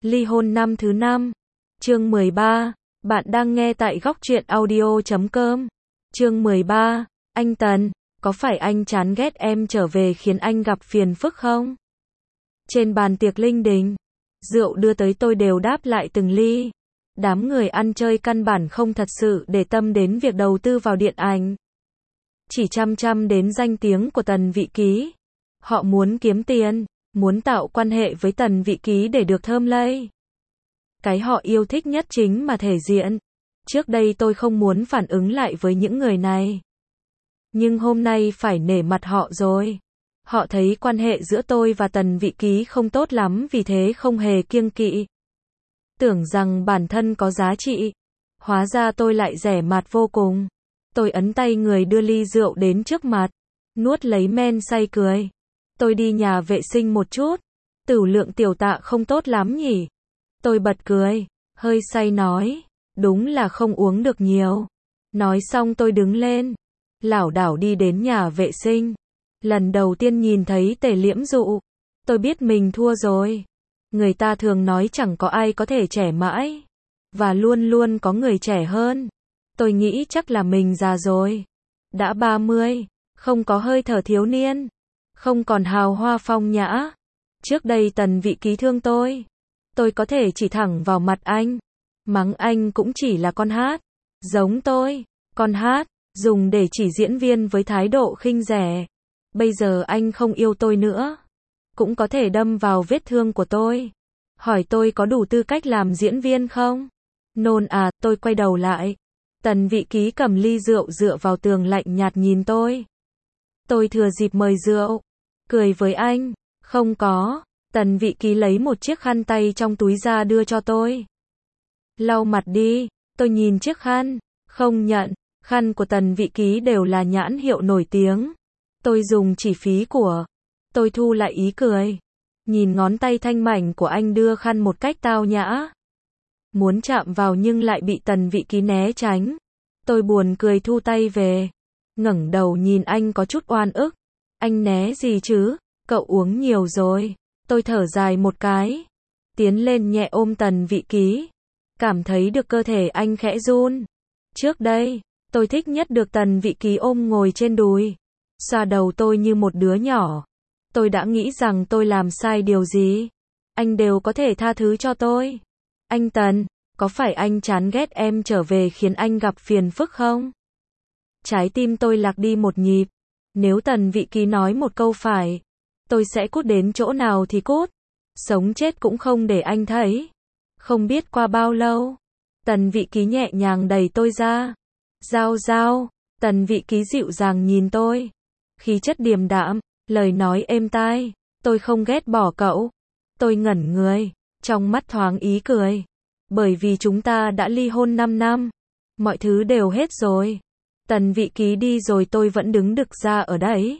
Ly hôn năm thứ 5. Chương 13. Bạn đang nghe tại góc truyện audio.com. Chương 13. Anh Tần, có phải anh chán ghét em trở về khiến anh gặp phiền phức không? Trên bàn tiệc linh đình, rượu đưa tới tôi đều đáp lại từng ly. Đám người ăn chơi căn bản không thật sự để tâm đến việc đầu tư vào điện ảnh. Chỉ chăm chăm đến danh tiếng của Tần Vị Ký. Họ muốn kiếm tiền, muốn tạo quan hệ với Tần Vị Ký để được thơm lây. Cái họ yêu thích nhất chính mà thể diện. Trước đây tôi không muốn phản ứng lại với những người này. Nhưng hôm nay phải nể mặt họ rồi. Họ thấy quan hệ giữa tôi và Tần Vị Ký không tốt lắm vì thế không hề kiêng kỵ. Tưởng rằng bản thân có giá trị. Hóa ra tôi lại rẻ mạt vô cùng. Tôi ấn tay người đưa ly rượu đến trước mặt. Nuốt lấy men say cười. Tôi đi nhà vệ sinh một chút. Tửu lượng tiểu Tạ không tốt lắm nhỉ. Tôi bật cười. Hơi say nói. Đúng là không uống được nhiều. Nói xong tôi đứng lên. Lảo đảo đi đến nhà vệ sinh. Lần đầu tiên nhìn thấy Tề Liễm Dụ. Tôi biết mình thua rồi. Người ta thường nói chẳng có ai có thể trẻ mãi. Và luôn luôn có người trẻ hơn. Tôi nghĩ chắc là mình già rồi. Đã 30. Không có hơi thở thiếu niên. Không còn hào hoa phong nhã. Trước đây Tần Vị Ký thương tôi. Tôi có thể chỉ thẳng vào mặt anh. Mắng anh cũng chỉ là con hát. Giống tôi. Con hát. Dùng để chỉ diễn viên với thái độ khinh rẻ. Bây giờ anh không yêu tôi nữa. Cũng có thể đâm vào vết thương của tôi. Hỏi tôi có đủ tư cách làm diễn viên không? Nôn à, tôi quay đầu lại. Tần Vị Ký cầm ly rượu dựa vào tường lạnh nhạt nhìn tôi. Tôi thừa dịp mời rượu. Cười với anh. Không có. Tần Vị Ký lấy một chiếc khăn tay trong túi ra đưa cho tôi. Lau mặt đi. Tôi nhìn chiếc khăn. Không nhận. Khăn của Tần Vị Ký đều là nhãn hiệu nổi tiếng. Tôi dùng chỉ phí của. Tôi thu lại ý cười. Nhìn ngón tay thanh mảnh của anh đưa khăn một cách tao nhã. Muốn chạm vào nhưng lại bị Tần Vị Ký né tránh. Tôi buồn cười thu tay về. Ngẩng đầu nhìn anh có chút oan ức. Anh né gì chứ? Cậu uống nhiều rồi. Tôi thở dài một cái. Tiến lên nhẹ ôm Tần Vị Ký. Cảm thấy được cơ thể anh khẽ run. Trước đây, tôi thích nhất được Tần Vị Ký ôm ngồi trên đùi. Xoa đầu tôi như một đứa nhỏ. Tôi đã nghĩ rằng tôi làm sai điều gì. Anh đều có thể tha thứ cho tôi. Anh Tần, có phải anh chán ghét em trở về khiến anh gặp phiền phức không? Trái tim tôi lạc đi một nhịp. Nếu Tần Vị Ký nói một câu phải, tôi sẽ cút đến chỗ nào thì cút. Sống chết cũng không để anh thấy. Không biết qua bao lâu, Tần Vị Ký nhẹ nhàng đẩy tôi ra. Giao giao, Tần Vị Ký dịu dàng nhìn tôi. Khí chất điềm đạm, lời nói êm tai. Tôi không ghét bỏ cậu. Tôi ngẩn người, trong mắt thoáng ý cười. Bởi vì chúng ta đã ly hôn 5 năm. Mọi thứ đều hết rồi. Tần Vị Ký đi rồi tôi vẫn đứng đực ra ở đấy.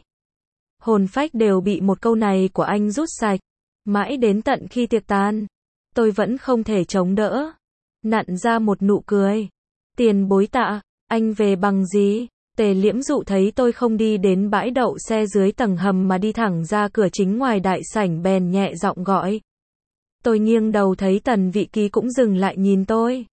Hồn phách đều bị một câu này của anh rút sạch. Mãi đến tận khi tiệc tan, tôi vẫn không thể chống đỡ. Nặn ra một nụ cười. Tiền bối Tạ, anh về bằng gì? Tề Liễm Dụ thấy tôi không đi đến bãi đậu xe dưới tầng hầm mà đi thẳng ra cửa chính ngoài đại sảnh bèn nhẹ giọng gọi. Tôi nghiêng đầu thấy Tần Vị Ký cũng dừng lại nhìn tôi.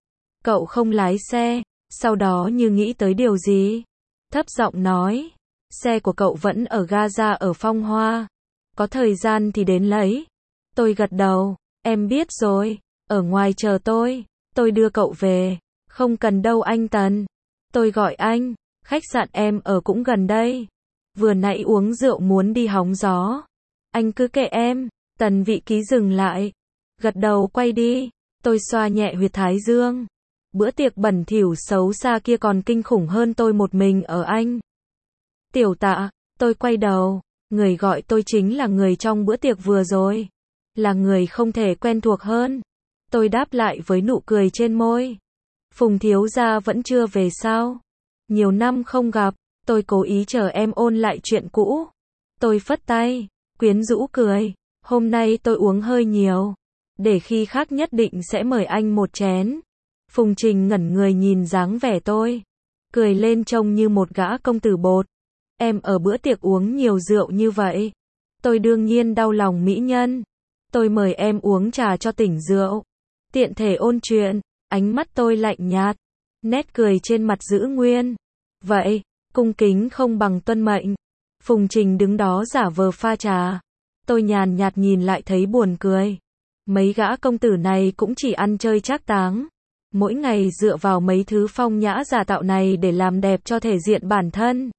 Cậu không lái xe, sau đó như nghĩ tới điều gì. Thấp giọng nói. Xe của cậu vẫn ở ga ở Phong Hoa. Có thời gian thì đến lấy. Tôi gật đầu. Em biết rồi, ở ngoài chờ tôi đưa cậu về. Không cần đâu anh Tần. Tôi gọi anh. Khách sạn em ở cũng gần đây. Vừa nãy uống rượu muốn đi hóng gió. Anh cứ kệ em. Tần Vị Ký dừng lại. Gật đầu quay đi. Tôi xoa nhẹ huyệt thái dương. Bữa tiệc bẩn thỉu xấu xa kia còn kinh khủng hơn tôi một mình ở anh. Tiểu Tạ, tôi quay đầu. Người gọi tôi chính là người trong bữa tiệc vừa rồi. Là người không thể quen thuộc hơn. Tôi đáp lại với nụ cười trên môi. Phùng thiếu gia vẫn chưa về sao? Nhiều năm không gặp, tôi cố ý chờ em ôn lại chuyện cũ. Tôi phất tay, quyến rũ cười. Hôm nay tôi uống hơi nhiều. Để khi khác nhất định sẽ mời anh một chén. Phùng Trình ngẩn người nhìn dáng vẻ tôi. Cười lên trông như một gã công tử bột. Em ở bữa tiệc uống nhiều rượu như vậy. Tôi đương nhiên đau lòng mỹ nhân. Tôi mời em uống trà cho tỉnh rượu. Tiện thể ôn chuyện, ánh mắt tôi lạnh nhạt. Nét cười trên mặt giữ nguyên. Vậy, cung kính không bằng tuân mệnh. Phùng Trình đứng đó giả vờ pha trà. Tôi nhàn nhạt nhìn lại thấy buồn cười. Mấy gã công tử này cũng chỉ ăn chơi trác táng. Mỗi ngày dựa vào mấy thứ phong nhã giả tạo này để làm đẹp cho thể diện bản thân.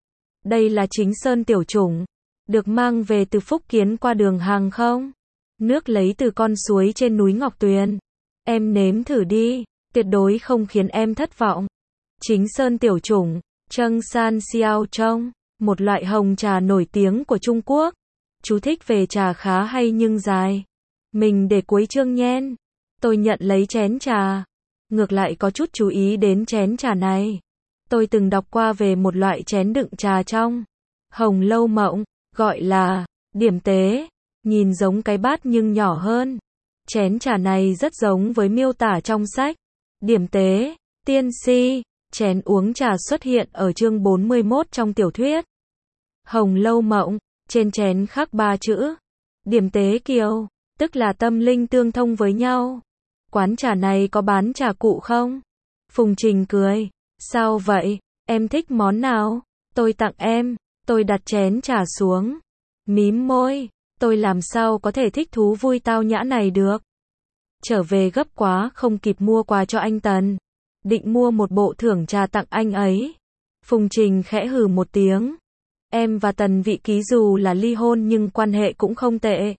Đây là chính sơn tiểu chủng. Được mang về từ Phúc Kiến qua đường hàng không? Nước lấy từ con suối trên núi Ngọc Tuyền. Em nếm thử đi, tuyệt đối không khiến em thất vọng. Chính sơn tiểu chủng, Trâng San Xiao Trong, một loại hồng trà nổi tiếng của Trung Quốc. Chú thích về trà khá hay nhưng dài. Mình để cuối chương nhen. Tôi nhận lấy chén trà. Ngược lại có chút chú ý đến chén trà này. Tôi từng đọc qua về một loại chén đựng trà trong Hồng Lâu Mộng, gọi là điểm tế. Nhìn giống cái bát nhưng nhỏ hơn. Chén trà này rất giống với miêu tả trong sách Điểm tế, tiên si. Chén uống trà xuất hiện ở chương 41 trong tiểu thuyết Hồng Lâu Mộng. Trên chén khắc 3 chữ Điểm tế kiều, tức là tâm linh tương thông với nhau. Quán trà này có bán trà cụ không? Phùng Trình cười. Sao vậy? Em thích món nào? Tôi tặng em. Tôi đặt chén trà xuống. Mím môi. Tôi làm sao có thể thích thú vui tao nhã này được? Trở về gấp quá không kịp mua quà cho anh Tần. Định mua một bộ thưởng trà tặng anh ấy. Phùng Trình khẽ hừ một tiếng. Em và Tần Vị Ký dù là ly hôn nhưng quan hệ cũng không tệ.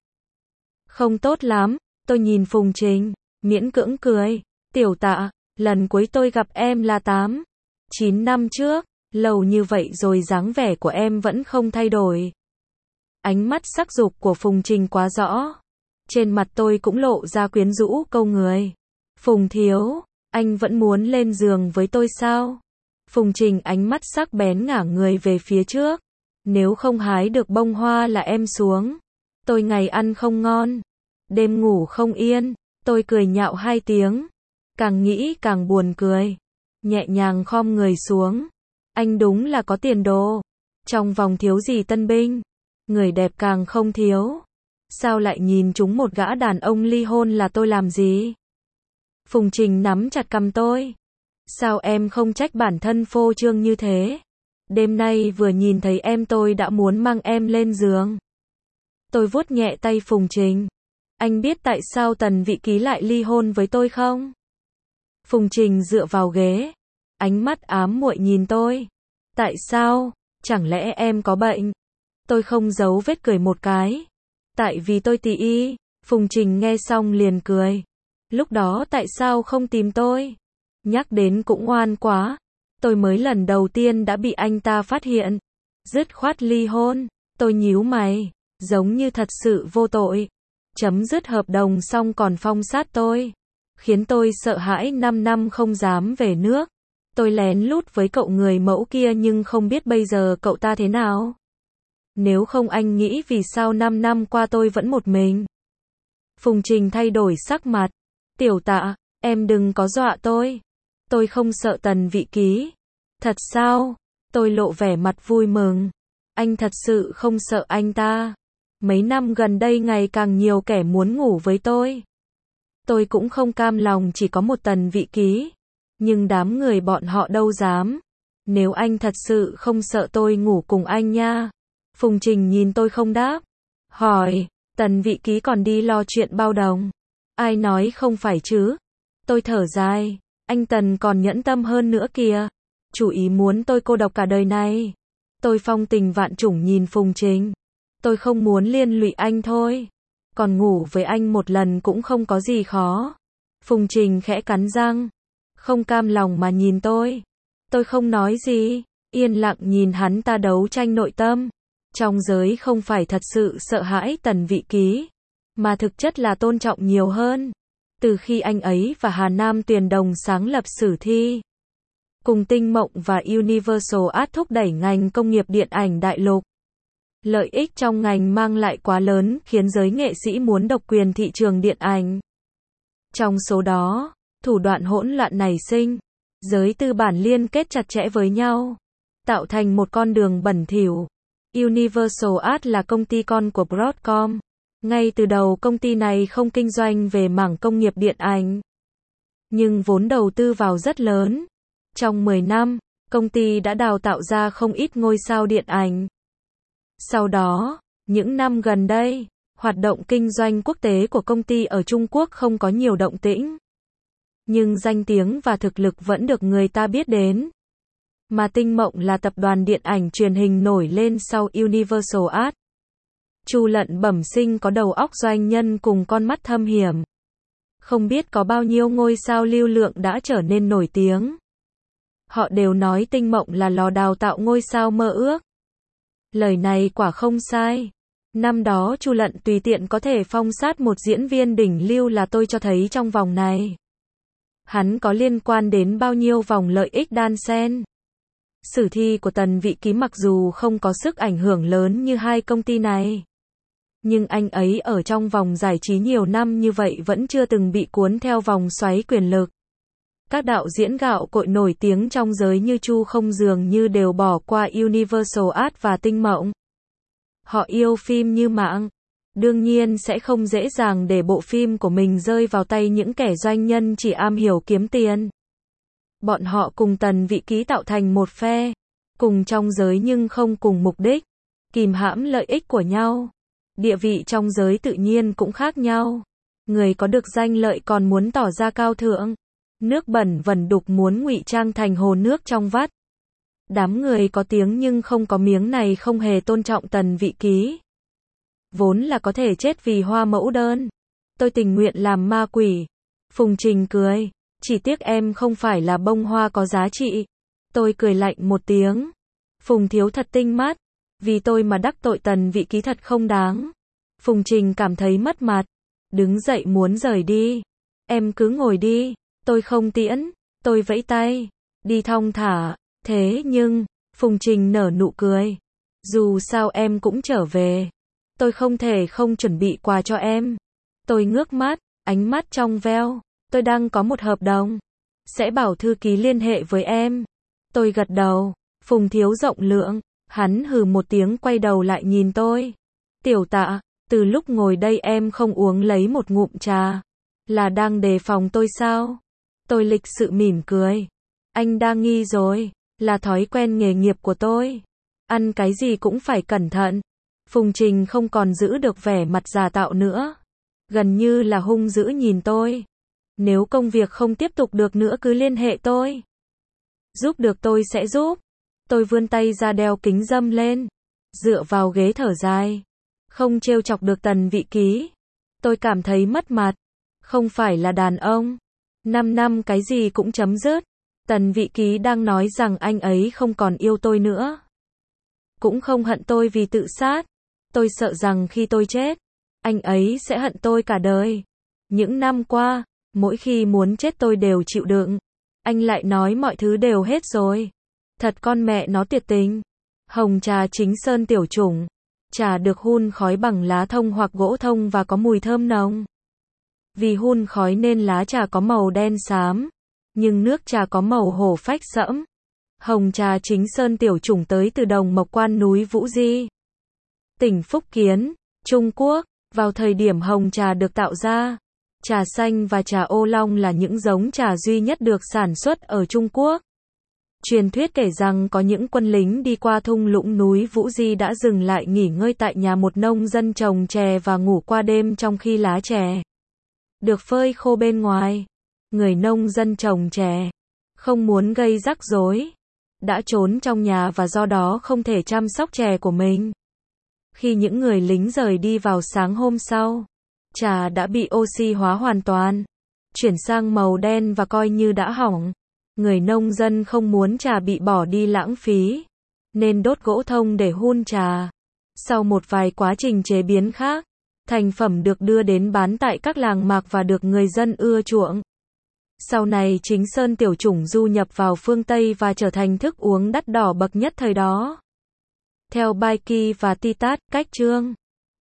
Không tốt lắm. Tôi nhìn Phùng Trình, miễn cưỡng cười. Tiểu Tạ, lần cuối tôi gặp em là 8, 9 năm trước. Lâu như vậy rồi dáng vẻ của em vẫn không thay đổi. Ánh mắt sắc dục của Phùng Trình quá rõ. Trên mặt tôi cũng lộ ra quyến rũ câu người. Phùng thiếu, anh vẫn muốn lên giường với tôi sao? Phùng Trình ánh mắt sắc bén ngả người về phía trước. Nếu không hái được bông hoa là em xuống. Tôi ngày ăn không ngon, đêm ngủ không yên. Tôi cười nhạo 2 tiếng. Càng nghĩ càng buồn cười. Nhẹ nhàng khom người xuống. Anh đúng là có tiền đồ. Trong vòng thiếu gì tân binh. Người đẹp càng không thiếu. Sao lại nhìn chúng một gã đàn ông ly hôn là tôi làm gì? Phùng Trình nắm chặt cằm tôi. Sao em không trách bản thân phô trương như thế? Đêm nay vừa nhìn thấy em tôi đã muốn mang em lên giường. Tôi vuốt nhẹ tay Phùng Trình. Anh biết tại sao Tần Vị Ký lại ly hôn với tôi không? Phùng Trình dựa vào ghế. Ánh mắt ám muội nhìn tôi. Tại sao? Chẳng lẽ em có bệnh? Tôi không giấu vết cười một cái. Tại vì tôi tỳ y. Phùng Trình nghe xong liền cười. Lúc đó tại sao không tìm tôi? Nhắc đến cũng oan quá. Tôi mới lần đầu tiên đã bị anh ta phát hiện. Dứt khoát ly hôn. Tôi nhíu mày. Giống như thật sự vô tội. Chấm dứt hợp đồng xong còn phong sát tôi. Khiến tôi sợ hãi 5 năm không dám về nước. Tôi lén lút với cậu người mẫu kia nhưng không biết bây giờ cậu ta thế nào. Nếu không anh nghĩ vì sao 5 năm qua tôi vẫn một mình. Phùng Trình thay đổi sắc mặt. Tiểu Tạ, em đừng có dọa tôi. Tôi không sợ Tần Vị Ký. Thật sao? Tôi lộ vẻ mặt vui mừng. Anh thật sự không sợ anh ta. Mấy năm gần đây ngày càng nhiều kẻ muốn ngủ với tôi. Tôi cũng không cam lòng chỉ có một Tần Vị Ký. Nhưng đám người bọn họ đâu dám. Nếu anh thật sự không sợ tôi ngủ cùng anh nha. Phùng Trình nhìn tôi không đáp. Hỏi, Tần Vị Ký còn đi lo chuyện bao đồng. Ai nói không phải chứ? Tôi thở dài. Anh Tần còn nhẫn tâm hơn nữa kìa. Chủ ý muốn tôi cô độc cả đời này. Tôi phong tình vạn trùng nhìn Phùng Trình. Tôi không muốn liên lụy anh thôi. Còn ngủ với anh một lần cũng không có gì khó. Phùng Trình khẽ cắn răng. Không cam lòng mà nhìn tôi. Tôi không nói gì. Yên lặng nhìn hắn ta đấu tranh nội tâm. Trong giới không phải thật sự sợ hãi Tần Vị Ký. Mà thực chất là tôn trọng nhiều hơn. Từ khi anh ấy và Hà Nam Tuyền đồng sáng lập Sử Thi. Cùng Tinh Mộng và Universal Art thúc đẩy ngành công nghiệp điện ảnh đại lục. Lợi ích trong ngành mang lại quá lớn khiến giới nghệ sĩ muốn độc quyền thị trường điện ảnh. Trong số đó, thủ đoạn hỗn loạn nảy sinh. Giới tư bản liên kết chặt chẽ với nhau. Tạo thành một con đường bẩn thỉu. Universal Art là công ty con của Broadcom. Ngay từ đầu công ty này không kinh doanh về mảng công nghiệp điện ảnh, nhưng vốn đầu tư vào rất lớn. Trong 10 năm, công ty đã đào tạo ra không ít ngôi sao điện ảnh. Sau đó, những năm gần đây, hoạt động kinh doanh quốc tế của công ty ở Trung Quốc không có nhiều động tĩnh. Nhưng danh tiếng và thực lực vẫn được người ta biết đến. Mà Tinh Mộng là tập đoàn điện ảnh truyền hình nổi lên sau Universal Arts. Chu Lận bẩm sinh có đầu óc doanh nhân cùng con mắt thâm hiểm. Không biết có bao nhiêu ngôi sao lưu lượng đã trở nên nổi tiếng. Họ đều nói Tinh Mộng là lò đào tạo ngôi sao mơ ước. Lời này quả không sai. Năm đó Chu Lận tùy tiện có thể phong sát một diễn viên đỉnh lưu là tôi cho thấy trong vòng này. Hắn có liên quan đến bao nhiêu vòng lợi ích đan xen. Sử thi của Tần Vị Ký mặc dù không có sức ảnh hưởng lớn như hai công ty này. Nhưng anh ấy ở trong vòng giải trí nhiều năm như vậy vẫn chưa từng bị cuốn theo vòng xoáy quyền lực. Các đạo diễn gạo cội nổi tiếng trong giới như Chu Không dường như đều bỏ qua Universal Arts và Tinh Mộng. Họ yêu phim như mạng. Đương nhiên sẽ không dễ dàng để bộ phim của mình rơi vào tay những kẻ doanh nhân chỉ am hiểu kiếm tiền. Bọn họ cùng Tần Vị Ký tạo thành một phe. Cùng trong giới nhưng không cùng mục đích. Kìm hãm lợi ích của nhau. Địa vị trong giới tự nhiên cũng khác nhau. Người có được danh lợi còn muốn tỏ ra cao thượng. Nước bẩn vẩn đục muốn ngụy trang thành hồ nước trong vắt. Đám người có tiếng nhưng không có miếng này không hề tôn trọng Tần Vị Ký. Vốn là có thể chết vì hoa mẫu đơn. Tôi tình nguyện làm ma quỷ. Phùng Trình cười. Chỉ tiếc em không phải là bông hoa có giá trị. Tôi cười lạnh một tiếng. Phùng thiếu thật tinh mắt. Vì tôi mà đắc tội Tần Vị Ký thật không đáng. Phùng Trình cảm thấy mất mặt. Đứng dậy muốn rời đi. Em cứ ngồi đi. Tôi không tiễn. Tôi vẫy tay. Đi thong thả. Thế nhưng, Phùng Trình nở nụ cười. Dù sao em cũng trở về. Tôi không thể không chuẩn bị quà cho em. Tôi ngước mắt, ánh mắt trong veo. Tôi đang có một hợp đồng. Sẽ bảo thư ký liên hệ với em. Tôi gật đầu. Phùng thiếu rộng lượng. Hắn hừ một tiếng quay đầu lại nhìn tôi. Tiểu Tạ, từ lúc ngồi đây em không uống lấy một ngụm trà. Là đang đề phòng tôi sao? Tôi lịch sự mỉm cười. Anh đang nghi rồi. Là thói quen nghề nghiệp của tôi. Ăn cái gì cũng phải cẩn thận. Phùng Trình không còn giữ được vẻ mặt giả tạo nữa. Gần như là hung dữ nhìn tôi. Nếu công việc không tiếp tục được nữa cứ liên hệ tôi. Giúp được tôi sẽ giúp. Tôi vươn tay ra đeo kính râm lên. Dựa vào ghế thở dài. Không trêu chọc được Tần Vị Ký. Tôi cảm thấy mất mặt. Không phải là đàn ông. 5 năm cái gì cũng chấm dứt. Tần Vị Ký đang nói rằng anh ấy không còn yêu tôi nữa. Cũng không hận tôi vì tự sát. Tôi sợ rằng khi tôi chết, anh ấy sẽ hận tôi cả đời. Những năm qua, mỗi khi muốn chết tôi đều chịu đựng. Anh lại nói mọi thứ đều hết rồi. Thật con mẹ nó tuyệt tình. Hồng trà chính sơn tiểu chủng. Trà được hun khói bằng lá thông hoặc gỗ thông và có mùi thơm nồng. Vì hun khói nên lá trà có màu đen xám. Nhưng nước trà có màu hổ phách sẫm. Hồng trà chính sơn tiểu chủng tới từ đồng Mộc Quan núi Vũ Di, tỉnh Phúc Kiến, Trung Quốc. Vào thời điểm hồng trà được tạo ra, trà xanh và trà ô long là những giống trà duy nhất được sản xuất ở Trung Quốc. Truyền thuyết kể rằng có những quân lính đi qua thung lũng núi Vũ Di đã dừng lại nghỉ ngơi tại nhà một nông dân trồng chè và ngủ qua đêm trong khi lá chè được phơi khô bên ngoài. Người nông dân trồng chè không muốn gây rắc rối, đã trốn trong nhà và do đó không thể chăm sóc chè của mình. Khi những người lính rời đi vào sáng hôm sau, trà đã bị oxy hóa hoàn toàn, chuyển sang màu đen và coi như đã hỏng. Người nông dân không muốn trà bị bỏ đi lãng phí, nên đốt gỗ thông để hun trà. Sau một vài quá trình chế biến khác, thành phẩm được đưa đến bán tại các làng mạc và được người dân ưa chuộng. Sau này chính sơn tiểu chủng du nhập vào phương Tây và trở thành thức uống đắt đỏ bậc nhất thời đó. Theo Baiki và Titat, cách chương